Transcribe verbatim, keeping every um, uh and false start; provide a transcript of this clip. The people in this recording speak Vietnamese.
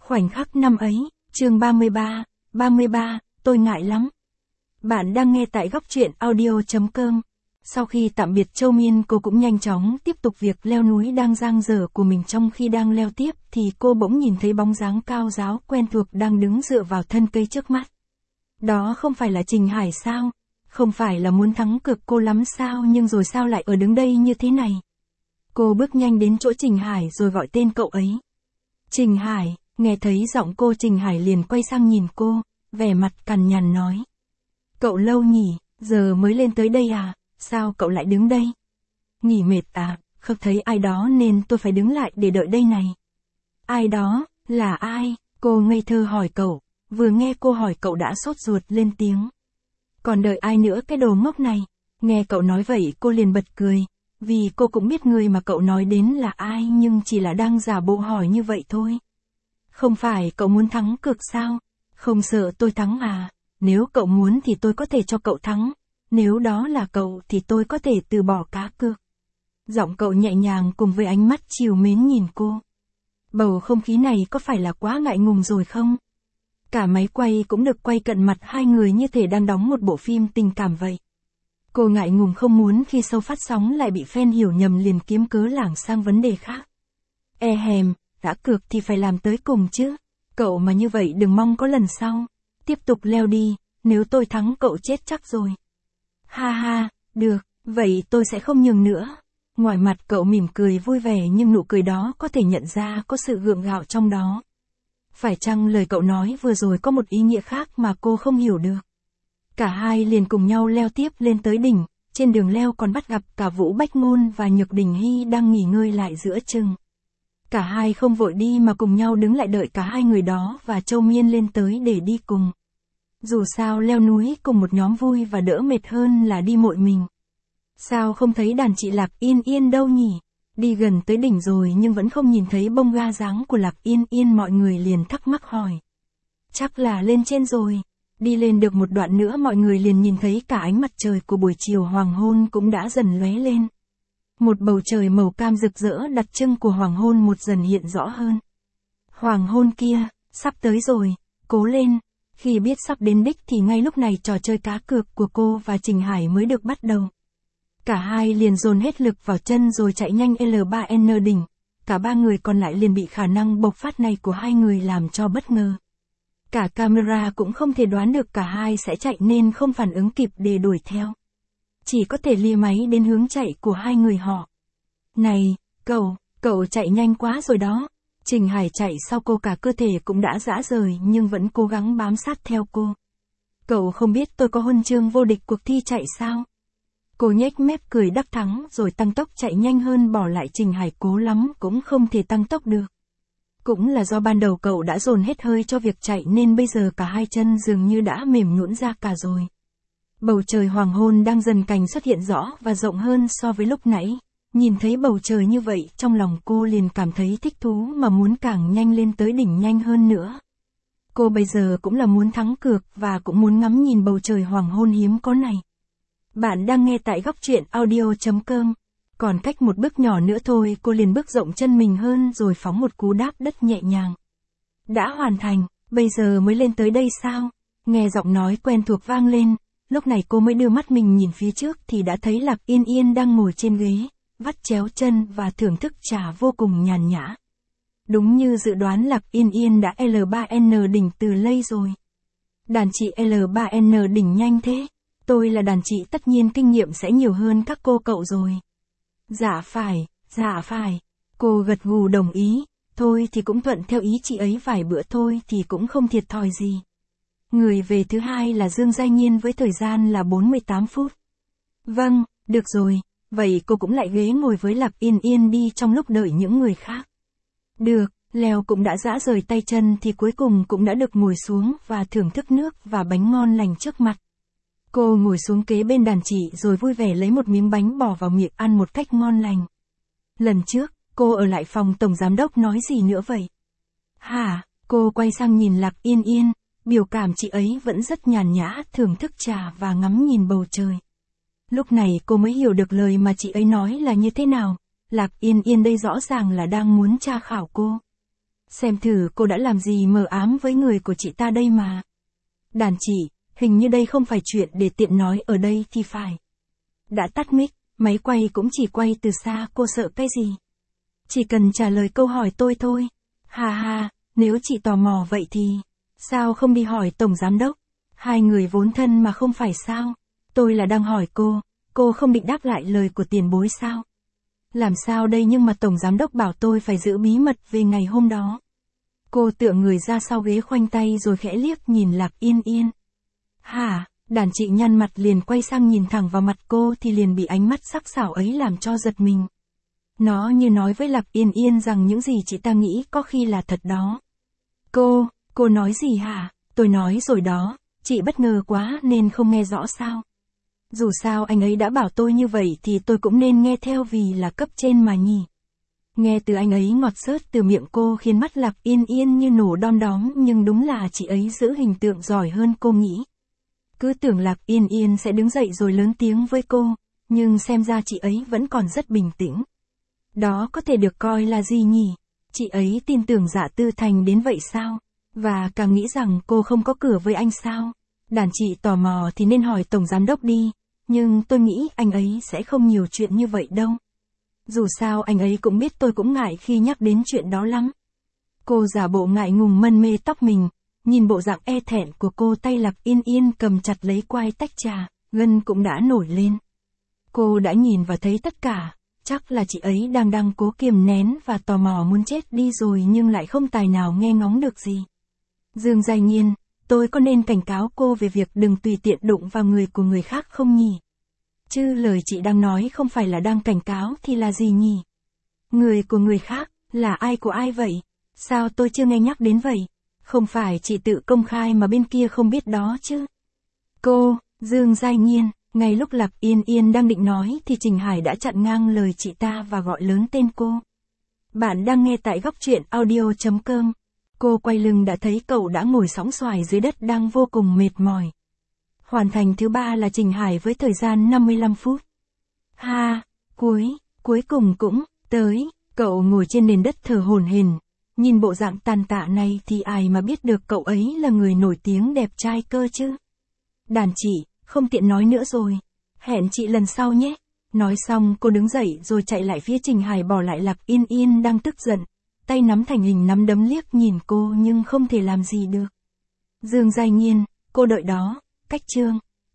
Khoảnh khắc năm ấy, chương ba mươi ba, ba mươi ba, tôi ngại lắm. Bạn đang nghe tại góc truyện audio chấm com. Sau khi tạm biệt Châu Miên, cô cũng nhanh chóng tiếp tục việc leo núi đang dang dở của mình. Trong khi đang leo tiếp thì cô bỗng nhìn thấy bóng dáng cao ráo quen thuộc đang đứng dựa vào thân cây trước mắt. Đó không phải là Trình Hải sao? Không phải là muốn thắng cược cô lắm sao, nhưng rồi sao lại ở đứng đây như thế này? Cô bước nhanh đến chỗ Trình Hải rồi gọi tên cậu ấy. Trình Hải. Nghe thấy giọng cô, Trình Hải liền quay sang nhìn cô, vẻ mặt cằn nhằn nói. Cậu lâu nhỉ, giờ mới lên tới đây à, sao cậu lại đứng đây? Nghỉ mệt à, không thấy ai đó nên tôi phải đứng lại để đợi đây này. Ai đó, là ai? Cô ngây thơ hỏi cậu, vừa nghe cô hỏi cậu đã sốt ruột lên tiếng. Còn đợi ai nữa cái đồ ngốc này? Nghe cậu nói vậy cô liền bật cười, vì cô cũng biết người mà cậu nói đến là ai nhưng chỉ là đang giả bộ hỏi như vậy thôi. Không phải cậu muốn thắng cược sao? Không sợ tôi thắng à? Nếu cậu muốn thì tôi có thể cho cậu thắng. Nếu đó là cậu thì tôi có thể từ bỏ cá cược. Giọng cậu nhẹ nhàng cùng với ánh mắt trìu mến nhìn cô. Bầu không khí này có phải là quá ngại ngùng rồi không? Cả máy quay cũng được quay cận mặt hai người như thể đang đóng một bộ phim tình cảm vậy. Cô ngại ngùng không muốn khi show phát sóng lại bị fan hiểu nhầm, liền kiếm cớ lảng sang vấn đề khác. E hèm. Đã cược thì phải làm tới cùng chứ. Cậu mà như vậy đừng mong có lần sau. Tiếp tục leo đi, nếu tôi thắng cậu chết chắc rồi. Ha ha, được, vậy tôi sẽ không nhường nữa. Ngoài mặt cậu mỉm cười vui vẻ nhưng nụ cười đó có thể nhận ra có sự gượng gạo trong đó. Phải chăng lời cậu nói vừa rồi có một ý nghĩa khác mà cô không hiểu được? Cả hai liền cùng nhau leo tiếp lên tới đỉnh. Trên đường leo còn bắt gặp cả Vũ Bách Ngôn và Nhược Đình Hy đang nghỉ ngơi lại giữa chừng. Cả hai không vội đi mà cùng nhau đứng lại đợi cả hai người đó và Châu Miên lên tới để đi cùng. Dù sao leo núi cùng một nhóm vui và đỡ mệt hơn là đi một mình. Sao không thấy đàn chị Lạc Yên Yên đâu nhỉ? Đi gần tới đỉnh rồi nhưng vẫn không nhìn thấy bông ga dáng của Lạc Yên Yên, mọi người liền thắc mắc hỏi. Chắc là lên trên rồi. Đi lên được một đoạn nữa mọi người liền nhìn thấy cả ánh mặt trời của buổi chiều hoàng hôn cũng đã dần lóe lên. Một bầu trời màu cam rực rỡ đặc trưng của hoàng hôn một dần hiện rõ hơn. Hoàng hôn kia, sắp tới rồi, cố lên. Khi biết sắp đến đích thì ngay lúc này trò chơi cá cược của cô và Trình Hải mới được bắt đầu. Cả hai liền dồn hết lực vào chân rồi chạy nhanh L ba N đỉnh. Cả ba người còn lại liền bị khả năng bộc phát này của hai người làm cho bất ngờ. Cả camera cũng không thể đoán được cả hai sẽ chạy nên không phản ứng kịp để đuổi theo. Chỉ có thể lia máy đến hướng chạy của hai người họ. Này, cậu, cậu chạy nhanh quá rồi đó. Trình Hải chạy sau cô, cả cơ thể cũng đã rã rời nhưng vẫn cố gắng bám sát theo cô. Cậu không biết tôi có huân chương vô địch cuộc thi chạy sao? Cô nhếch mép cười đắc thắng rồi tăng tốc chạy nhanh hơn, bỏ lại Trình Hải cố lắm cũng không thể tăng tốc được. Cũng là do ban đầu cậu đã dồn hết hơi cho việc chạy nên bây giờ cả hai chân dường như đã mềm nhũn ra cả rồi. Bầu trời hoàng hôn đang dần cành xuất hiện rõ và rộng hơn so với lúc nãy. Nhìn thấy bầu trời như vậy trong lòng cô liền cảm thấy thích thú mà muốn càng nhanh lên tới đỉnh nhanh hơn nữa. Cô bây giờ cũng là muốn thắng cược và cũng muốn ngắm nhìn bầu trời hoàng hôn hiếm có này. Bạn đang nghe tại góc truyện audio chấm com. Còn cách một bước nhỏ nữa thôi cô liền bước rộng chân mình hơn rồi phóng một cú đáp đất nhẹ nhàng. Đã hoàn thành, bây giờ mới lên tới đây sao? Nghe giọng nói quen thuộc vang lên. Lúc này cô mới đưa mắt mình nhìn phía trước thì đã thấy Lạc Yên Yên đang ngồi trên ghế, vắt chéo chân và thưởng thức trà vô cùng nhàn nhã. Đúng như dự đoán, Lạc Yên Yên đã L ba N đỉnh từ lây rồi. Đàn chị L ba N đỉnh nhanh thế? Tôi là đàn chị tất nhiên kinh nghiệm sẽ nhiều hơn các cô cậu rồi. Dạ phải, dạ phải. Cô gật gù đồng ý, thôi thì cũng thuận theo ý chị ấy vài bữa thôi thì cũng không thiệt thòi gì. Người về thứ hai là Dương Giai Nhiên với thời gian là bốn mươi tám phút. Vâng, được rồi, vậy cô cũng lại ghế ngồi với Lạc Yên Yên đi trong lúc đợi những người khác. Được, leo cũng đã rã rời tay chân thì cuối cùng cũng đã được ngồi xuống và thưởng thức nước và bánh ngon lành trước mặt. Cô ngồi xuống kế bên đàn chị rồi vui vẻ lấy một miếng bánh bỏ vào miệng ăn một cách ngon lành. Lần trước, cô ở lại phòng tổng giám đốc nói gì nữa vậy? Hả, cô quay sang nhìn Lạc Yên Yên. Biểu cảm chị ấy vẫn rất nhàn nhã, thưởng thức trà và ngắm nhìn bầu trời. Lúc này cô mới hiểu được lời mà chị ấy nói là như thế nào. Lạc Yên Yên đây rõ ràng là đang muốn tra khảo cô. Xem thử cô đã làm gì mờ ám với người của chị ta đây mà. Đàn chị, hình như đây không phải chuyện để tiện nói ở đây thì phải. Đã tắt mic, máy quay cũng chỉ quay từ xa, cô sợ cái gì? Chỉ cần trả lời câu hỏi tôi thôi. Ha ha, nếu chị tò mò vậy thì, sao không đi hỏi Tổng Giám Đốc? Hai người vốn thân mà không phải sao? Tôi là đang hỏi cô, cô không định đáp lại lời của tiền bối sao? Làm sao đây, nhưng mà Tổng Giám Đốc bảo tôi phải giữ bí mật về ngày hôm đó. Cô tựa người ra sau ghế khoanh tay rồi khẽ liếc nhìn Lạc Yên Yên. Hả? Đàn chị nhăn mặt liền quay sang nhìn thẳng vào mặt cô thì liền bị ánh mắt sắc sảo ấy làm cho giật mình. Nó như nói với Lạc Yên Yên rằng những gì chị ta nghĩ có khi là thật đó. Cô, cô nói gì hả? Tôi nói rồi đó, chị bất ngờ quá nên không nghe rõ sao? Dù sao anh ấy đã bảo tôi như vậy thì tôi cũng nên nghe theo vì là cấp trên mà nhỉ. Nghe từ anh ấy ngọt xớt từ miệng cô khiến mắt Lạc Yên Yên như nổ đom đóm, nhưng đúng là chị ấy giữ hình tượng giỏi hơn cô nghĩ. Cứ tưởng Lạc Yên Yên sẽ đứng dậy rồi lớn tiếng với cô, nhưng xem ra chị ấy vẫn còn rất bình tĩnh. Đó có thể được coi là gì nhỉ? Chị ấy tin tưởng Dạ Tư Thành đến vậy sao? Và càng nghĩ rằng cô không có cửa với anh sao? Đàn chị tò mò thì nên hỏi Tổng Giám Đốc đi, nhưng tôi nghĩ anh ấy sẽ không nhiều chuyện như vậy đâu. Dù sao anh ấy cũng biết tôi cũng ngại khi nhắc đến chuyện đó lắm. Cô giả bộ ngại ngùng mân mê tóc mình, nhìn bộ dạng e thẹn của cô, tay Lạc Yên Yên cầm chặt lấy quai tách trà, gân cũng đã nổi lên. Cô đã nhìn và thấy tất cả, chắc là chị ấy đang đang cố kiềm nén và tò mò muốn chết đi rồi nhưng lại không tài nào nghe ngóng được gì. Dương Giai Nhiên, tôi có nên cảnh cáo cô về việc đừng tùy tiện đụng vào người của người khác không nhỉ? Chứ lời chị đang nói không phải là đang cảnh cáo thì là gì nhỉ? Người của người khác, là ai của ai vậy? Sao tôi chưa nghe nhắc đến vậy? Không phải chị tự công khai mà bên kia không biết đó chứ? Cô, Dương Giai Nhiên, ngay lúc Lạc Yên Yên đang định nói thì Trình Hải đã chặn ngang lời chị ta và gọi lớn tên cô. Bạn đang nghe tại góc truyện audio chấm com. Cô quay lưng đã thấy cậu đã ngồi sóng xoài dưới đất đang vô cùng mệt mỏi. Hoàn thành thứ ba là Trình Hải với thời gian năm mươi lăm phút. Ha, cuối, cuối cùng cũng, tới, cậu ngồi trên nền đất thở hổn hển. Nhìn bộ dạng tàn tạ này thì ai mà biết được cậu ấy là người nổi tiếng đẹp trai cơ chứ. Đàn chị, không tiện nói nữa rồi. Hẹn chị lần sau nhé. Nói xong cô đứng dậy rồi chạy lại phía Trình Hải, bỏ lại Lạc Yên Yên đang tức giận. Tay nắm thành hình nắm đấm liếc nhìn cô nhưng không thể làm gì được. Dương Giai Nhiên, cô đợi đó, cách chương.